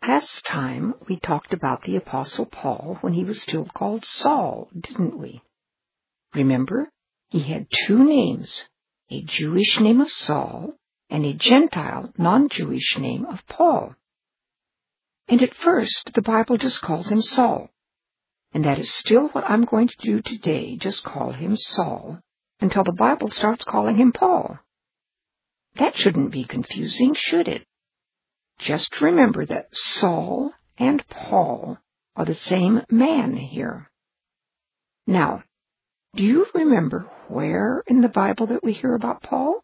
Last time we talked about the Apostle Paul when he was still called Saul, didn't we? Remember, he had two names, a Jewish name of Saul and a Gentile, non-Jewish name of Paul. And at first, the Bible just calls him Saul. And that is still what I'm going to do today, just call him Saul, until the Bible starts calling him Paul. That shouldn't be confusing, should it? Just remember that Saul and Paul are the same man here. Now, do you remember where in the Bible that we hear about Paul?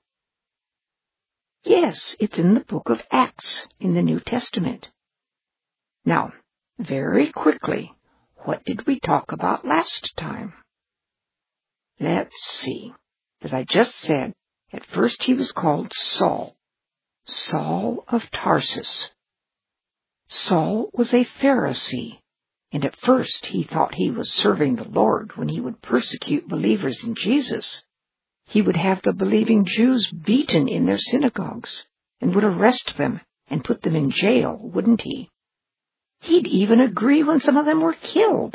Yes, it's in the book of Acts in the New Testament. Now, very quickly, what did we talk about last time? Let's see. As I just said, at first he was called Saul. Saul of Tarsus. Saul was a Pharisee, and at first he thought he was serving the Lord when he would persecute believers in Jesus. He would have the believing Jews beaten in their synagogues, and would arrest them and put them in jail, wouldn't he? He'd even agree when some of them were killed.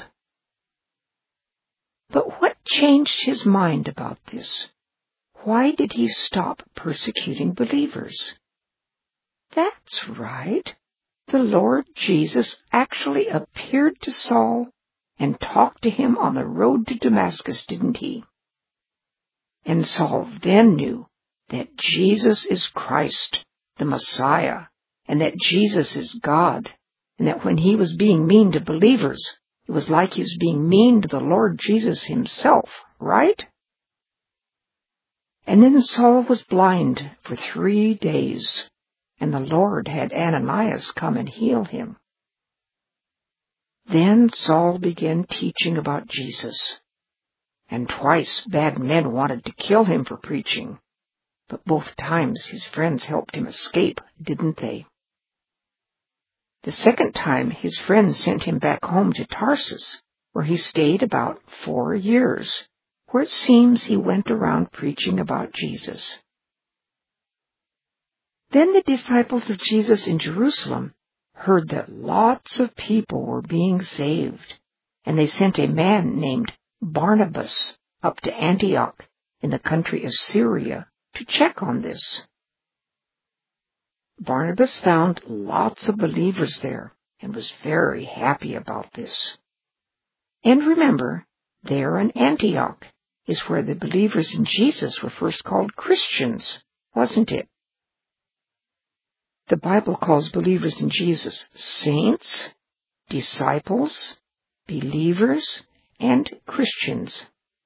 But what changed his mind about this? Why did he stop persecuting believers? That's right. The Lord Jesus actually appeared to Saul and talked to him on the road to Damascus, didn't he? And Saul then knew that Jesus is Christ, the Messiah, and that Jesus is God, and that when he was being mean to believers, it was like he was being mean to the Lord Jesus himself, right? And then Saul was blind for 3 days. And the Lord had Ananias come and heal him. Then Saul began teaching about Jesus. And twice bad men wanted to kill him for preaching. But both times his friends helped him escape, didn't they? The second time his friends sent him back home to Tarsus, where he stayed about 4 years, where it seems he went around preaching about Jesus. Then the disciples of Jesus in Jerusalem heard that lots of people were being saved, and they sent a man named Barnabas up to Antioch in the country of Syria to check on this. Barnabas found lots of believers there and was very happy about this. And remember, there in Antioch is where the believers in Jesus were first called Christians, wasn't it? The Bible calls believers in Jesus saints, disciples, believers, and Christians.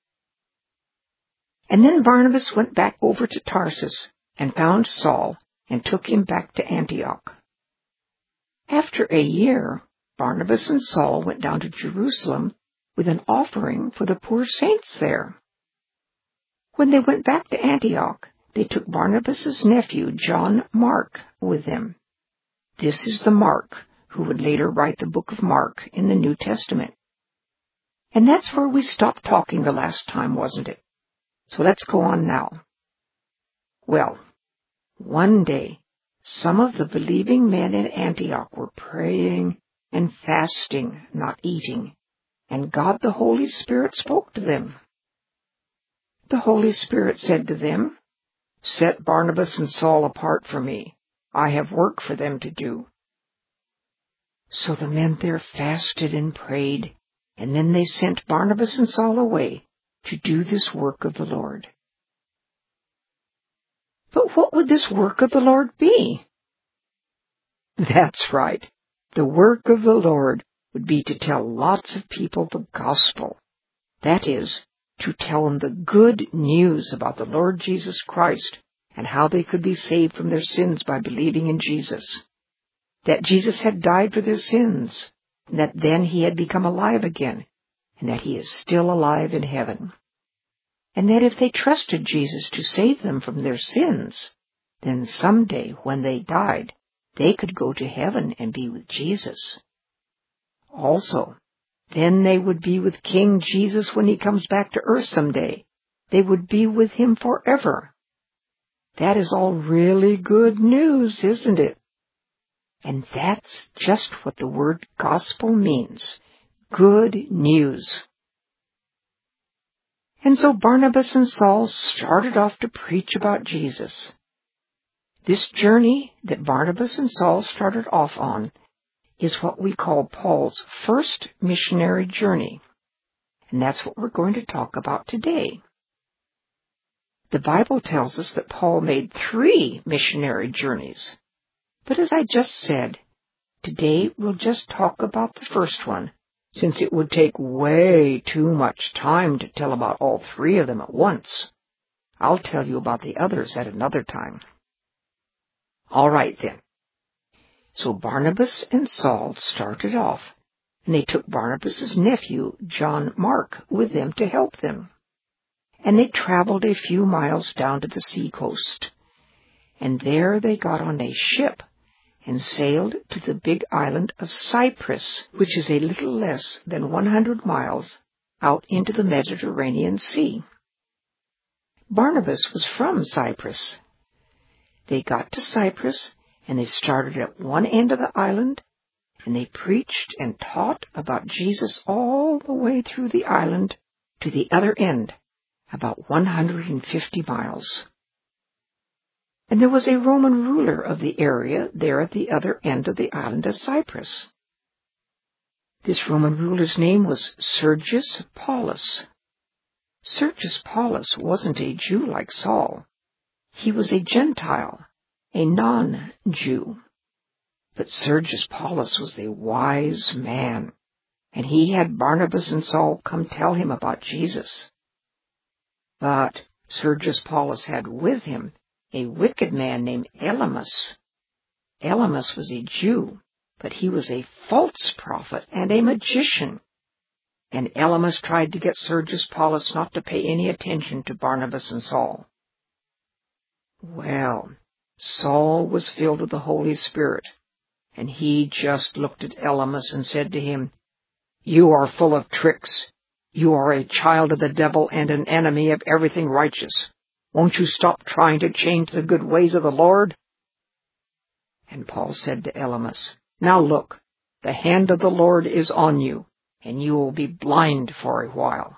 And then Barnabas went back over to Tarsus and found Saul and took him back to Antioch. After a year, Barnabas and Saul went down to Jerusalem with an offering for the poor saints there. When they went back to Antioch, they took Barnabas' nephew, John Mark, with them. This is the Mark who would later write the book of Mark in the New Testament. And that's where we stopped talking the last time, wasn't it? So let's go on now. Well, one day, some of the believing men in Antioch were praying and fasting, not eating, and God the Holy Spirit spoke to them. The Holy Spirit said to them, "Set Barnabas and Saul apart for me. I have work for them to do." So the men there fasted and prayed, and then they sent Barnabas and Saul away to do this work of the Lord. But what would this work of the Lord be? That's right. The work of the Lord would be to tell lots of people the gospel. That is, to tell them the good news about the Lord Jesus Christ and how they could be saved from their sins by believing in Jesus. That Jesus had died for their sins, and that then he had become alive again, and that he is still alive in heaven. And that if they trusted Jesus to save them from their sins, then someday when they died, they could go to heaven and be with Jesus. Also, then they would be with King Jesus when he comes back to earth someday. They would be with him forever. That is all really good news, isn't it? And that's just what the word gospel means. Good news. And so Barnabas and Saul started off to preach about Jesus. This journey that Barnabas and Saul started off on is what we call Paul's first missionary journey. And that's what we're going to talk about today. The Bible tells us that Paul made 3 missionary journeys. But as I just said, today we'll just talk about the first one, since it would take way too much time to tell about all 3 of them at once. I'll tell you about the others at another time. All right then. So Barnabas and Saul started off, and they took Barnabas' nephew, John Mark, with them to help them. And they traveled a few miles down to the seacoast, and there they got on a ship and sailed to the big island of Cyprus, which is a little less than 100 miles out into the Mediterranean Sea. Barnabas was from Cyprus. They got to Cyprus, and they started at one end of the island, and they preached and taught about Jesus all the way through the island to the other end, about 150 miles. And there was a Roman ruler of the area there at the other end of the island of Cyprus. This Roman ruler's name was Sergius Paulus. Sergius Paulus wasn't a Jew like Saul. He was a Gentile, a non-Jew. But Sergius Paulus was a wise man, and he had Barnabas and Saul come tell him about Jesus. But Sergius Paulus had with him a wicked man named Elymas. Elymas was a Jew, but he was a false prophet and a magician. And Elymas tried to get Sergius Paulus not to pay any attention to Barnabas and Saul. Well, Saul was filled with the Holy Spirit, and he just looked at Elymas and said to him, "You are full of tricks. You are a child of the devil and an enemy of everything righteous. Won't you stop trying to change the good ways of the Lord?" And Paul said to Elymas, "Now look, the hand of the Lord is on you, and you will be blind for a while."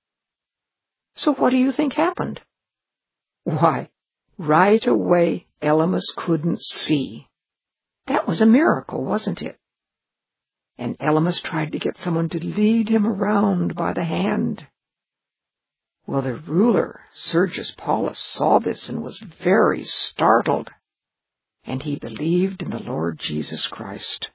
So what do you think happened? Why, right away Elymas couldn't see. That was a miracle, wasn't it? And Elymas tried to get someone to lead him around by the hand. Well, the ruler, Sergius Paulus, saw this and was very startled, and he believed in the Lord Jesus Christ.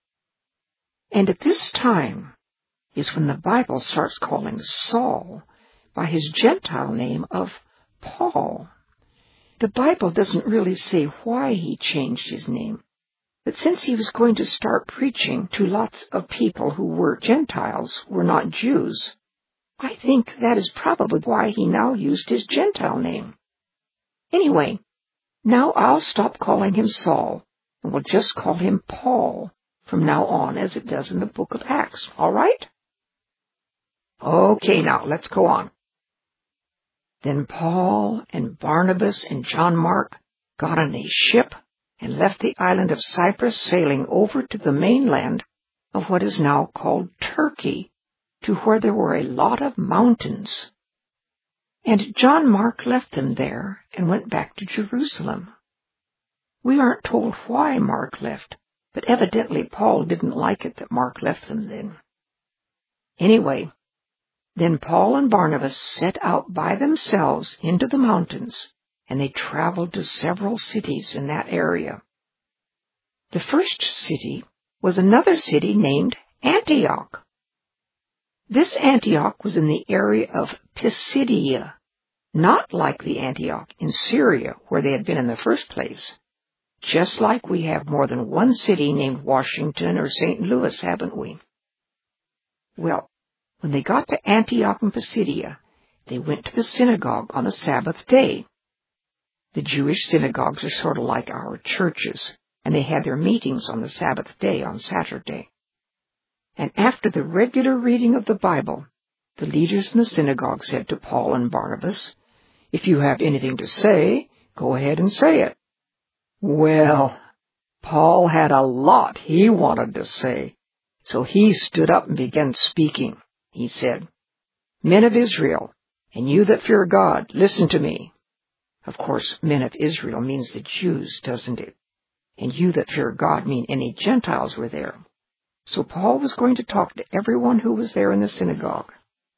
And at this time is when the Bible starts calling Saul by his Gentile name of Paul. The Bible doesn't really say why he changed his name, but since he was going to start preaching to lots of people who were Gentiles, were not Jews, I think that is probably why he now used his Gentile name. Anyway, now I'll stop calling him Saul, and we'll just call him Paul from now on, as it does in the book of Acts, all right? Okay, now let's go on. Then Paul and Barnabas and John Mark got on a ship and left the island of Cyprus, sailing over to the mainland of what is now called Turkey, to where there were a lot of mountains. And John Mark left them there and went back to Jerusalem. We aren't told why Mark left, but evidently Paul didn't like it that Mark left them then. Anyway, then Paul and Barnabas set out by themselves into the mountains, and they traveled to several cities in that area. The first city was another city named Antioch. This Antioch was in the area of Pisidia, not like the Antioch in Syria where they had been in the first place. Just like we have more than one city named Washington or St. Louis, haven't we? Well, when they got to Antioch in Pisidia, they went to the synagogue on the Sabbath day. The Jewish synagogues are sort of like our churches, and they had their meetings on the Sabbath day on Saturday. And after the regular reading of the Bible, the leaders in the synagogue said to Paul and Barnabas, "If you have anything to say, go ahead and say it." Well, Paul had a lot he wanted to say, so he stood up and began speaking. He said, "Men of Israel, and you that fear God, listen to me." Of course, men of Israel means the Jews, doesn't it? And you that fear God mean any Gentiles were there. So Paul was going to talk to everyone who was there in the synagogue.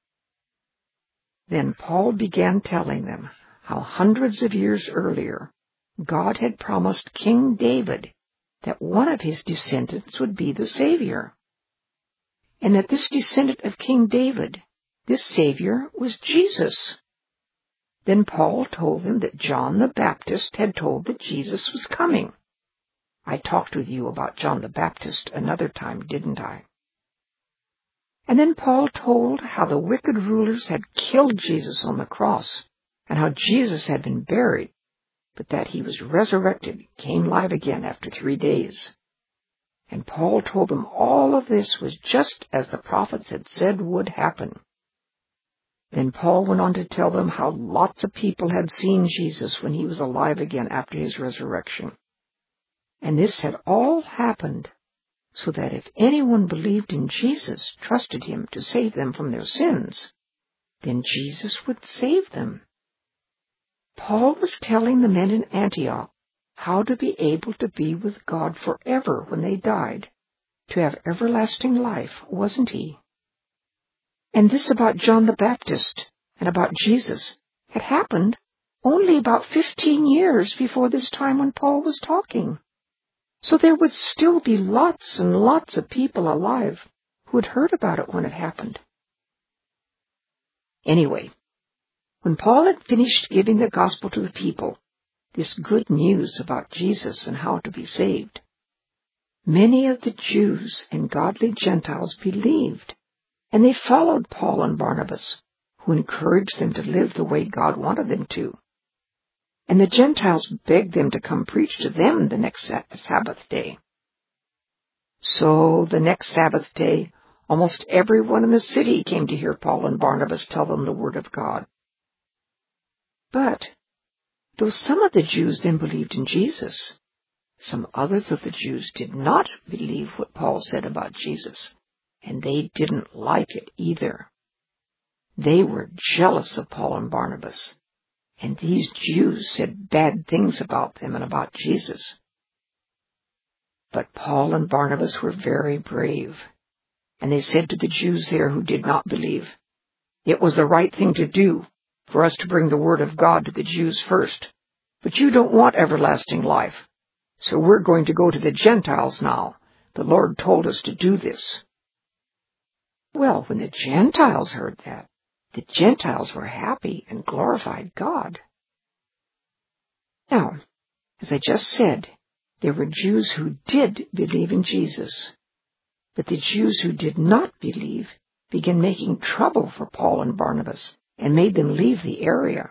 Then Paul began telling them how hundreds of years earlier God had promised King David that one of his descendants would be the Savior, and that this descendant of King David, this Savior, was Jesus. Then Paul told them that John the Baptist had told that Jesus was coming. I talked with you about John the Baptist another time, didn't I? And then Paul told how the wicked rulers had killed Jesus on the cross, and how Jesus had been buried, but that he was resurrected, came alive again after 3 days. And Paul told them all of this was just as the prophets had said would happen. Then Paul went on to tell them how lots of people had seen Jesus when he was alive again after his resurrection. And this had all happened so that if anyone believed in Jesus, trusted him to save them from their sins, then Jesus would save them. Paul was telling the men in Antioch how to be able to be with God forever when they died, to have everlasting life, wasn't he? And this about John the Baptist and about Jesus had happened only about 15 years before this time when Paul was talking. So there would still be lots and lots of people alive who had heard about it when it happened. Anyway, when Paul had finished giving the gospel to the people, this good news about Jesus and how to be saved, many of the Jews and godly Gentiles believed, and they followed Paul and Barnabas, who encouraged them to live the way God wanted them to. And the Gentiles begged them to come preach to them the next Sabbath day. So the next Sabbath day, almost everyone in the city came to hear Paul and Barnabas tell them the word of God. But though some of the Jews then believed in Jesus, some others of the Jews did not believe what Paul said about Jesus, and they didn't like it either. They were jealous of Paul and Barnabas, and these Jews said bad things about them and about Jesus. But Paul and Barnabas were very brave, and they said to the Jews there who did not believe, "It was the right thing to do for us to bring the word of God to the Jews first, but you don't want everlasting life, so we're going to go to the Gentiles now. The Lord told us to do this." Well, when the Gentiles heard that, the Gentiles were happy and glorified God. Now, as I just said, there were Jews who did believe in Jesus, but the Jews who did not believe began making trouble for Paul and Barnabas and made them leave the area.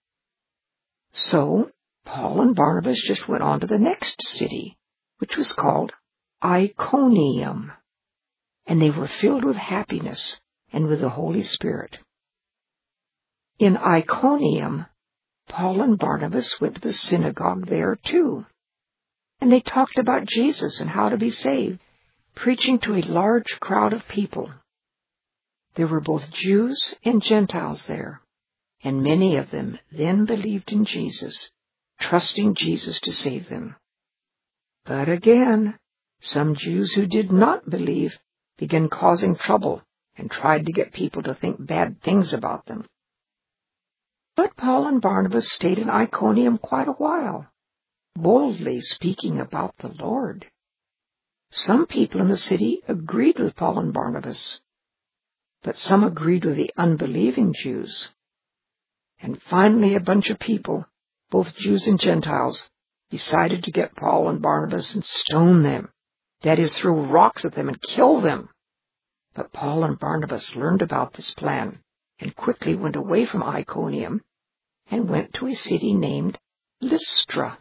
So Paul and Barnabas just went on to the next city, which was called Iconium, and they were filled with happiness and with the Holy Spirit. In Iconium, Paul and Barnabas went to the synagogue there too, and they talked about Jesus and how to be saved, preaching to a large crowd of people. There were both Jews and Gentiles there, and many of them then believed in Jesus, trusting Jesus to save them. But again, some Jews who did not believe began causing trouble and tried to get people to think bad things about them. But Paul and Barnabas stayed in Iconium quite a while, boldly speaking about the Lord. Some people in the city agreed with Paul and Barnabas, but some agreed with the unbelieving Jews. And finally a bunch of people, both Jews and Gentiles, decided to get Paul and Barnabas and stone them, that is, throw rocks at them and kill them. But Paul and Barnabas learned about this plan and quickly went away from Iconium and went to a city named Lystra.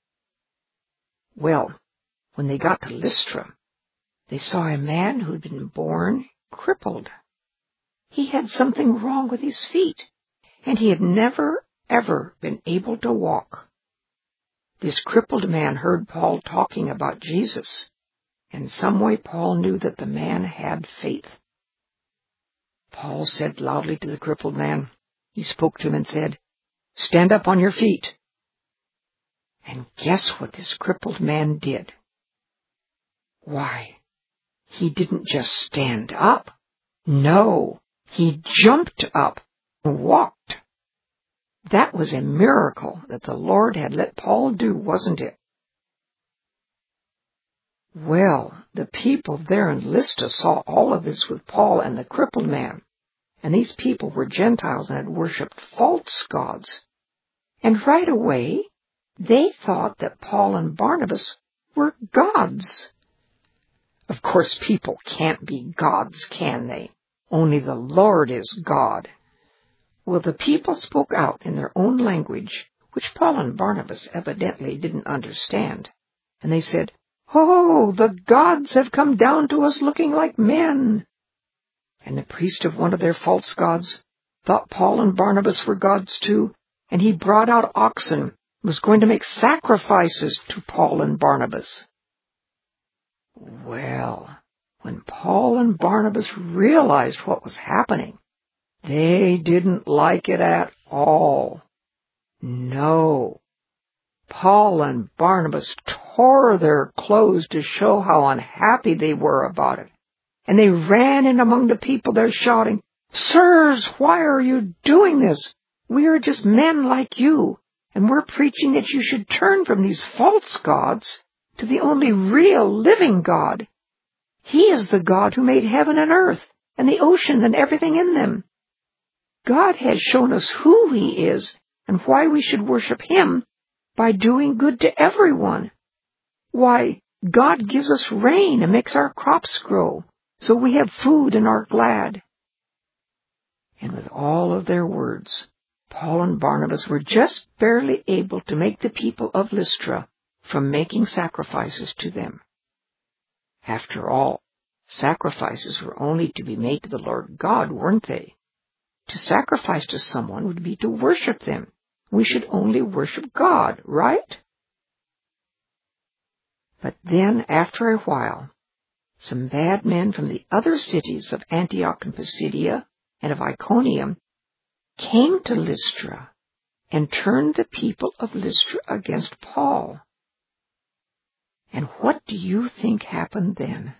Well, when they got to Lystra, they saw a man who had been born crippled. He had something wrong with his feet, and he had never, ever been able to walk. this crippled man heard Paul talking about Jesus. In some way, Paul knew that the man had faith. Paul said loudly to the crippled man, he spoke to him and said, "Stand up on your feet." And guess what this crippled man did? Why, he didn't just stand up. No, he jumped up and walked. That was a miracle that the Lord had let Paul do, wasn't it? Well, the people there in Lystra saw all of this with Paul and the crippled man, and these people were Gentiles and had worshipped false gods. And right away, they thought that Paul and Barnabas were gods. Of course, people can't be gods, can they? Only the Lord is God. Well, the people spoke out in their own language, which Paul and Barnabas evidently didn't understand. And they said, "Oh, the gods have come down to us looking like men." And the priest of one of their false gods thought Paul and Barnabas were gods too, and he brought out oxen and was going to make sacrifices to Paul and Barnabas. Well, when Paul and Barnabas realized what was happening, they didn't like it at all. No. Paul and Barnabas tore their clothes to show how unhappy they were about it. And they ran in among the people there shouting, "Sirs, why are you doing this? We are just men like you, and we're preaching that you should turn from these false gods to the only real living God. He is the God who made heaven and earth and the ocean and everything in them. God has shown us who He is and why we should worship Him by doing good to everyone. Why, God gives us rain and makes our crops grow, so we have food and are glad." And with all of their words, Paul and Barnabas were just barely able to make the people of Lystra from making sacrifices to them. After all, sacrifices were only to be made to the Lord God, weren't they? To sacrifice to someone would be to worship them. We should only worship God, right? But then, after a while, some bad men from the other cities of Antioch and Pisidia and of Iconium came to Lystra and turned the people of Lystra against Paul. And what do you think happened then?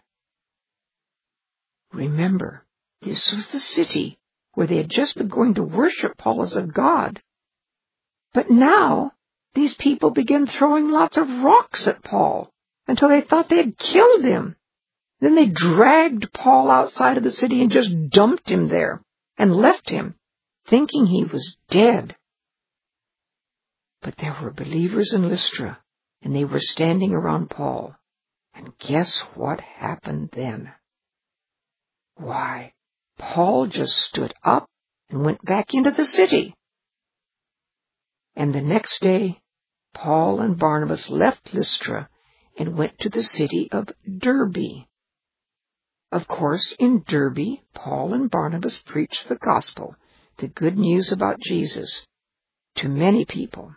Remember, this was the city where they had just been going to worship Paul as a god. But now, these people began throwing lots of rocks at Paul until they thought they had killed him. Then they dragged Paul outside of the city and just dumped him there and left him, thinking he was dead. But there were believers in Lystra, and they were standing around Paul. And guess what happened then? Why, Paul just stood up and went back into the city. And the next day, Paul and Barnabas left Lystra and went to the city of Derbe. Of course, in Derbe, Paul and Barnabas preached the gospel, the good news about Jesus, to many people.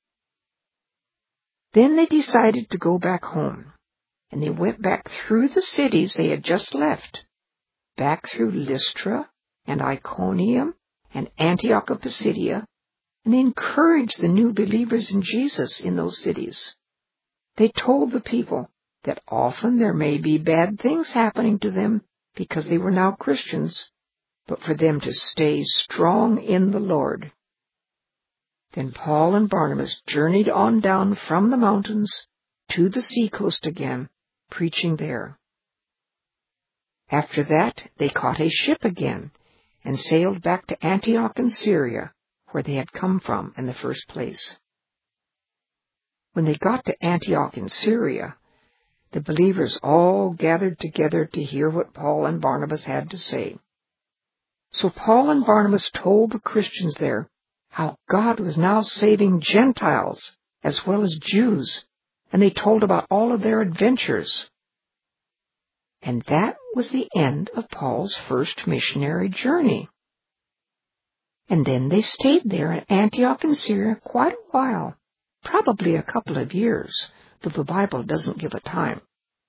Then they decided to go back home, and they went back through the cities they had just left, back through Lystra and Iconium and Antioch of Pisidia, and they encouraged the new believers in Jesus in those cities. They told the people that often there may be bad things happening to them because they were now Christians, but for them to stay strong in the Lord. Then Paul and Barnabas journeyed on down from the mountains to the seacoast again, preaching there. After that, they caught a ship again and sailed back to Antioch in Syria, where they had come from in the first place. When they got to Antioch in Syria, the believers all gathered together to hear what Paul and Barnabas had to say. So Paul and Barnabas told the Christians there how God was now saving Gentiles as well as Jews, and they told about all of their adventures. And that was the end of Paul's first missionary journey. And then they stayed there in Antioch in Syria quite a while, Probably a couple of years, though the Bible doesn't give a time.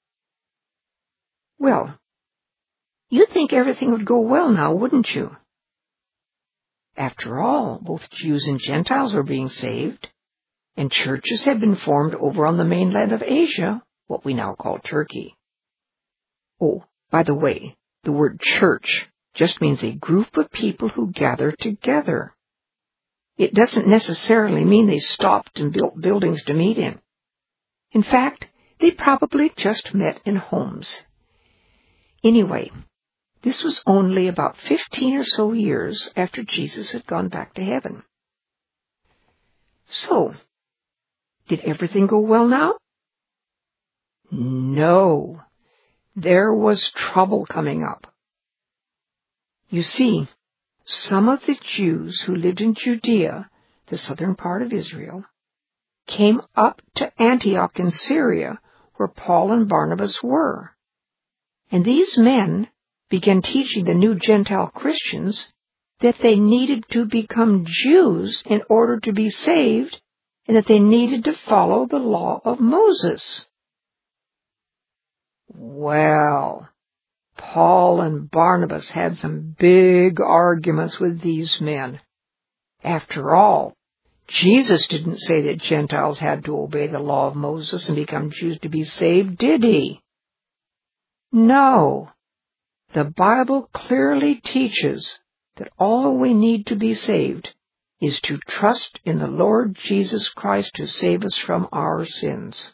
Well, you'd think everything would go well now, wouldn't you? After all, both Jews and Gentiles were being saved, and churches had been formed over on the mainland of Asia, what we now call Turkey. Oh, by the way, the word church just means a group of people who gather together. It doesn't necessarily mean they stopped and built buildings to meet in. In fact, they probably just met in homes. Anyway, this was only about 15 or so years after Jesus had gone back to heaven. So, did everything go well now? No. There was trouble coming up. You see, some of the Jews who lived in Judea, the southern part of Israel, came up to Antioch in Syria, where Paul and Barnabas were. And these men began teaching the new Gentile Christians that they needed to become Jews in order to be saved, and that they needed to follow the law of Moses. Well, Paul and Barnabas had some big arguments with these men. After all, Jesus didn't say that Gentiles had to obey the law of Moses and become Jews to be saved, did he? No. The Bible clearly teaches that all we need to be saved is to trust in the Lord Jesus Christ to save us from our sins.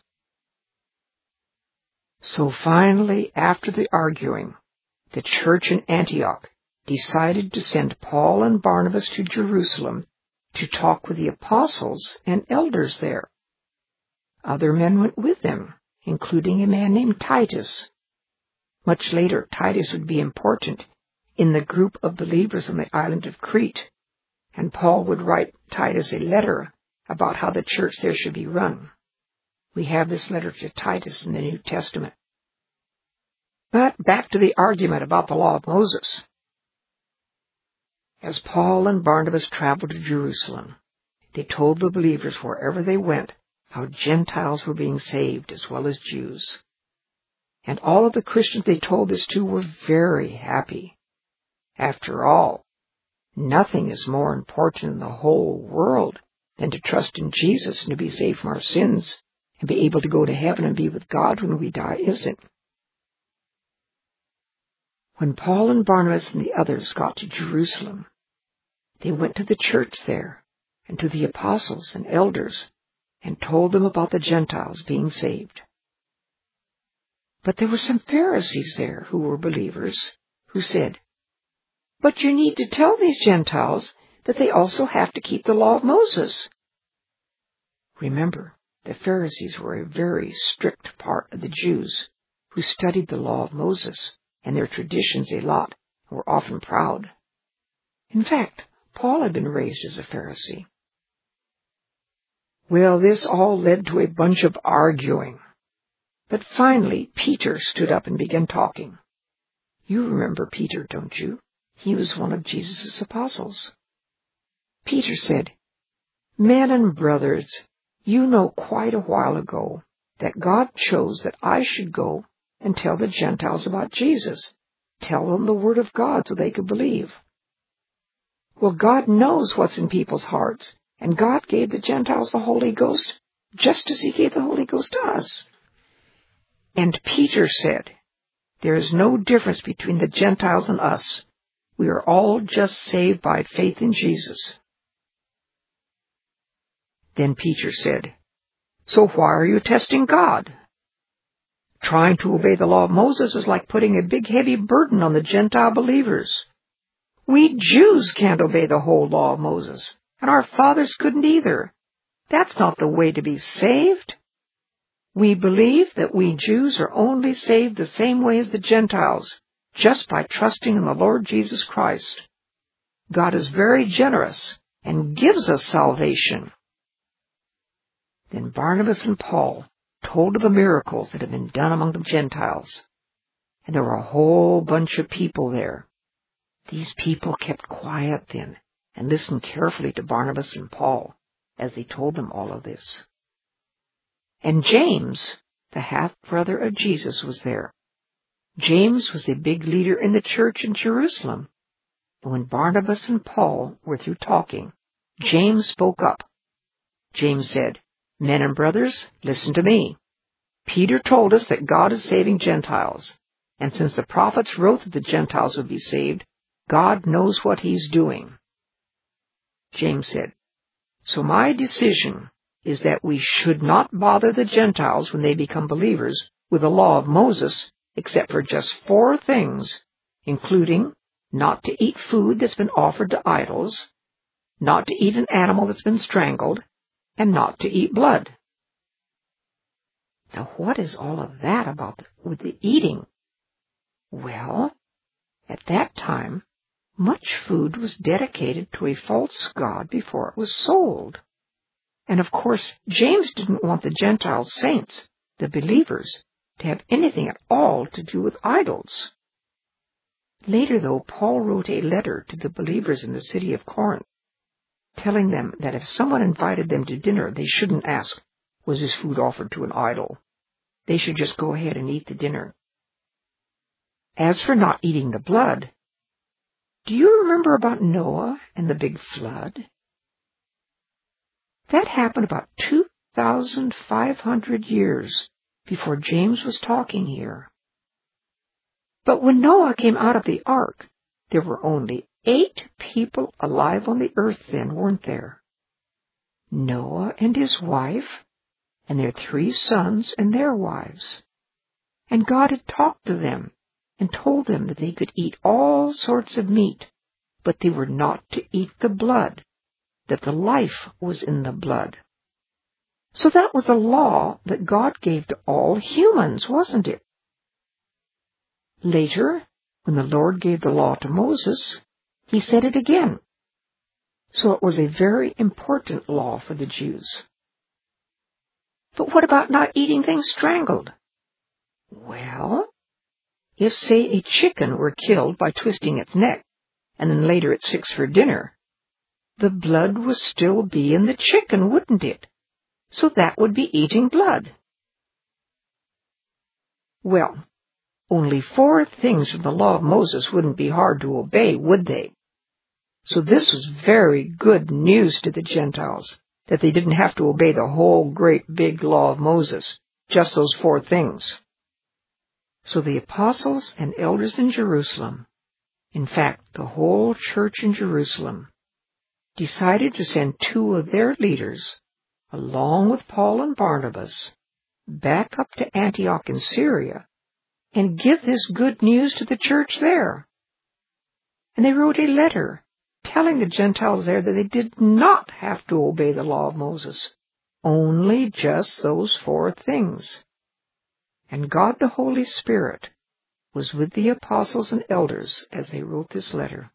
So finally, after the arguing, the church in Antioch decided to send Paul and Barnabas to Jerusalem to talk with the apostles and elders there. Other men went with them, including a man named Titus. Much later, Titus would be important in the group of believers on the island of Crete, and Paul would write Titus a letter about how the church there should be run. We have this letter to Titus in the New Testament. But back to the argument about the law of Moses. As Paul and Barnabas traveled to Jerusalem, they told the believers wherever they went how Gentiles were being saved as well as Jews. And all of the Christians they told this to were very happy. After all, nothing is more important in the whole world than to trust in Jesus and to be saved from our sins and be able to go to heaven and be with God when we die, is it? When Paul and Barnabas and the others got to Jerusalem, they went to the church there and to the apostles and elders and told them about the Gentiles being saved. But there were some Pharisees there who were believers who said, "But you need to tell these Gentiles that they also have to keep the law of Moses." Remember, the Pharisees were a very strict part of the Jews who studied the law of Moses and their traditions a lot and were often proud. In fact, Paul had been raised as a Pharisee. Well, this all led to a bunch of arguing. But finally, Peter stood up and began talking. You remember Peter, don't you? He was one of Jesus' apostles. Peter said, "Men and brothers, you know quite a while ago that God chose that I should go and tell the Gentiles about Jesus, tell them the Word of God so they could believe. Well, God knows what's in people's hearts, and God gave the Gentiles the Holy Ghost just as He gave the Holy Ghost to us." And Peter said, "There is no difference between the Gentiles and us. We are all just saved by faith in Jesus." Then Peter said, "So why are you testing God? Trying to obey the law of Moses is like putting a big heavy burden on the Gentile believers. We Jews can't obey the whole law of Moses, and our fathers couldn't either. That's not the way to be saved. We believe that we Jews are only saved the same way as the Gentiles, just by trusting in the Lord Jesus Christ. God is very generous and gives us salvation." Then Barnabas and Paul told of the miracles that had been done among the Gentiles, and there were a whole bunch of people there. These people kept quiet then and listened carefully to Barnabas and Paul as they told them all of this. And James, the half-brother of Jesus, was there. James was a big leader in the church in Jerusalem. And when Barnabas and Paul were through talking, James spoke up. James said, "Men and brothers, listen to me. Peter told us that God is saving Gentiles, and since the prophets wrote that the Gentiles would be saved, God knows what he's doing." James said, "So my decision is that we should not bother the Gentiles when they become believers with the law of Moses, except for just 4 things, including not to eat food that's been offered to idols, not to eat an animal that's been strangled, and not to eat blood." Now, what is all of that about with the eating? Well, at that time, much food was dedicated to a false god before it was sold. And of course, James didn't want the Gentile saints, the believers, to have anything at all to do with idols. Later, though, Paul wrote a letter to the believers in the city of Corinth, telling them that if someone invited them to dinner, they shouldn't ask, "Was this food offered to an idol?" They should just go ahead and eat the dinner. As for not eating the blood, do you remember about Noah and the big flood? That happened about 2,500 years before James was talking here. But when Noah came out of the ark, there were only 8 people alive on the earth then, weren't there? Noah and his wife, and their 3 sons and their wives. And God had talked to them and told them that they could eat all sorts of meat, but they were not to eat the blood, that the life was in the blood. So that was a law that God gave to all humans, wasn't it? Later, when the Lord gave the law to Moses, he said it again. So it was a very important law for the Jews. But what about not eating things strangled? Well, if, say, a chicken were killed by twisting its neck, and then later it's fixed for dinner, the blood would still be in the chicken, wouldn't it? So that would be eating blood. Well, only 4 things from the law of Moses wouldn't be hard to obey, would they? So this was very good news to the Gentiles, that they didn't have to obey the whole great big law of Moses, just those 4 things. So the apostles and elders in Jerusalem, in fact, the whole church in Jerusalem, decided to send 2 of their leaders, along with Paul and Barnabas, back up to Antioch in Syria and give this good news to the church there. And they wrote a letter telling the Gentiles there that they did not have to obey the law of Moses, only just those 4 things. And God the Holy Spirit was with the apostles and elders as they wrote this letter.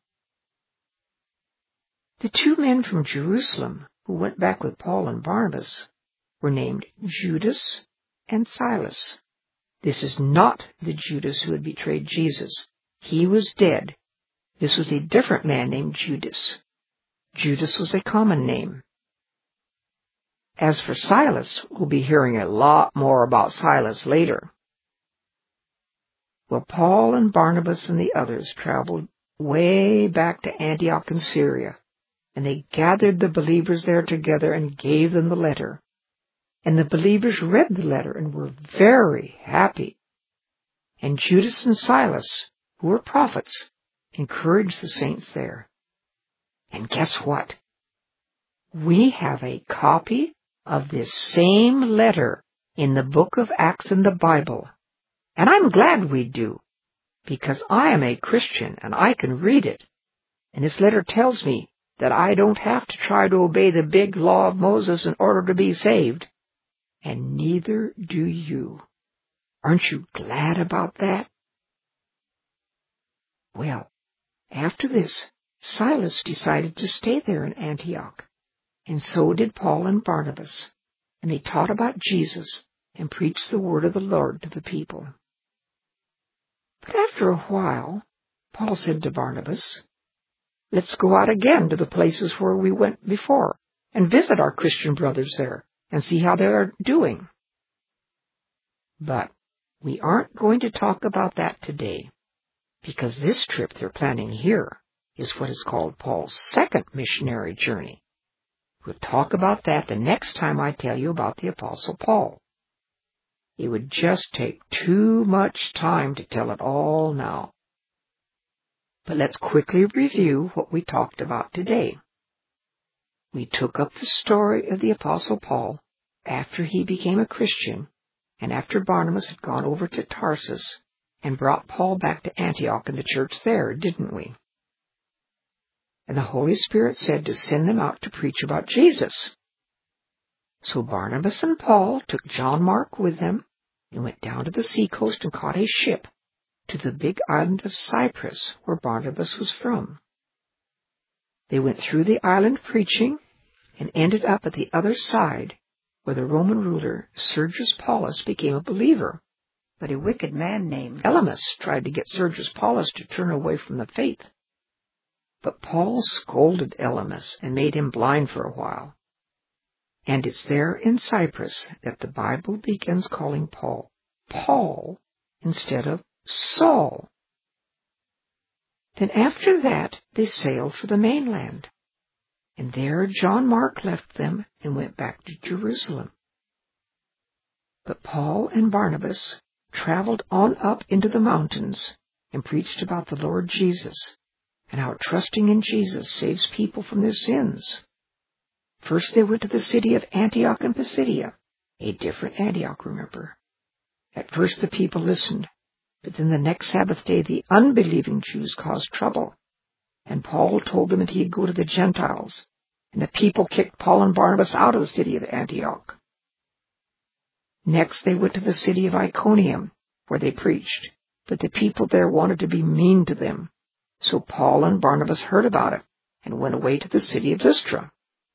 The 2 men from Jerusalem who went back with Paul and Barnabas were named Judas and Silas. This is not the Judas who had betrayed Jesus. He was dead. This was a different man named Judas. Judas was a common name. As for Silas, we'll be hearing a lot more about Silas later. Well, Paul and Barnabas and the others traveled way back to Antioch in Syria, and they gathered the believers there together and gave them the letter. And the believers read the letter and were very happy. And Judas and Silas, who were prophets, encouraged the saints there. And guess what? We have a copy of this same letter in the book of Acts in the Bible. And I'm glad we do, because I am a Christian and I can read it. And this letter tells me that I don't have to try to obey the big law of Moses in order to be saved. And neither do you. Aren't you glad about that? Well, after this, Silas decided to stay there in Antioch, and so did Paul and Barnabas, and they taught about Jesus and preached the word of the Lord to the people. But after a while, Paul said to Barnabas, "Let's go out again to the places where we went before and visit our Christian brothers there and see how they are doing." But we aren't going to talk about that today, because this trip they're planning here is what is called Paul's second missionary journey. We'll talk about that the next time I tell you about the Apostle Paul. It would just take too much time to tell it all now. But let's quickly review what we talked about today. We took up the story of the Apostle Paul after he became a Christian and after Barnabas had gone over to Tarsus and brought Paul back to Antioch and the church there, didn't we? And the Holy Spirit said to send them out to preach about Jesus. So Barnabas and Paul took John Mark with them and went down to the seacoast and caught a ship to the big island of Cyprus, where Barnabas was from. They went through the island preaching and ended up at the other side, where the Roman ruler Sergius Paulus became a believer. But a wicked man named Elymas tried to get Sergius Paulus to turn away from the faith. But Paul scolded Elymas and made him blind for a while. And it's there in Cyprus that the Bible begins calling Paul Paul instead of Saul. Then after that they sailed for the mainland, and there John Mark left them and went back to Jerusalem. But Paul and Barnabas traveled on up into the mountains and preached about the Lord Jesus and how trusting in Jesus saves people from their sins. First they went to the city of Antioch in Pisidia, a different Antioch, remember. At first the people listened, but then the next Sabbath day the unbelieving Jews caused trouble, and Paul told them that he'd go to the Gentiles, and the people kicked Paul and Barnabas out of the city of Antioch. Next they went to the city of Iconium, where they preached, but the people there wanted to be mean to them. So Paul and Barnabas heard about it and went away to the city of Lystra.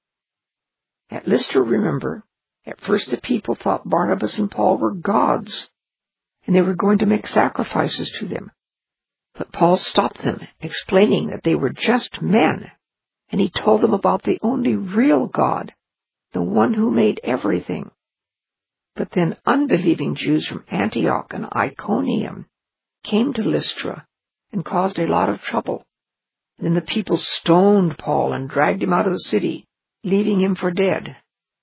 At Lystra, remember, at first the people thought Barnabas and Paul were gods, and they were going to make sacrifices to them. But Paul stopped them, explaining that they were just men, and he told them about the only real God, the one who made everything. But then unbelieving Jews from Antioch and Iconium came to Lystra and caused a lot of trouble. And then the people stoned Paul and dragged him out of the city, leaving him for dead.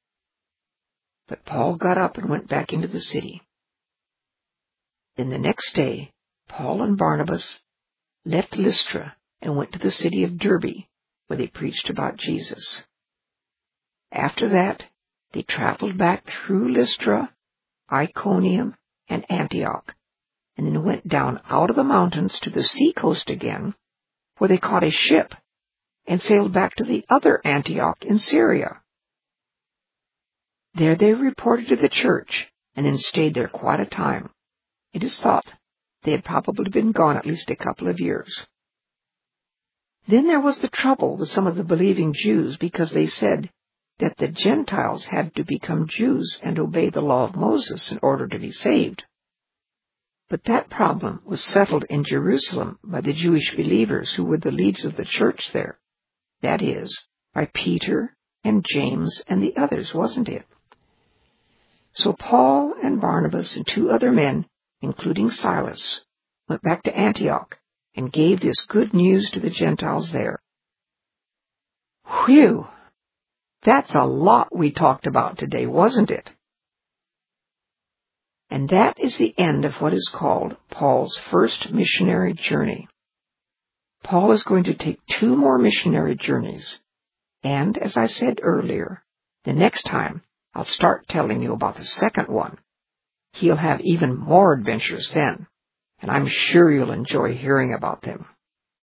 But Paul got up and went back into the city. Then the next day, Paul and Barnabas left Lystra and went to the city of Derbe, where they preached about Jesus. After that, they traveled back through Lystra, Iconium, and Antioch, and then went down out of the mountains to the seacoast again, where they caught a ship and sailed back to the other Antioch in Syria. There they reported to the church and then stayed there quite a time. It is thought they had probably been gone at least a couple of years. Then there was the trouble with some of the believing Jews, because they said that the Gentiles had to become Jews and obey the law of Moses in order to be saved. But that problem was settled in Jerusalem by the Jewish believers who were the leaders of the church there. That is, by Peter and James and the others, wasn't it? So Paul and Barnabas and two other men, including Silas, went back to Antioch and gave this good news to the Gentiles there. Whew! That's a lot we talked about today, wasn't it? And that is the end of what is called Paul's first missionary journey. Paul is going to take 2 more missionary journeys, and as I said earlier, the next time I'll start telling you about the second one. He'll have even more adventures then, and I'm sure you'll enjoy hearing about them.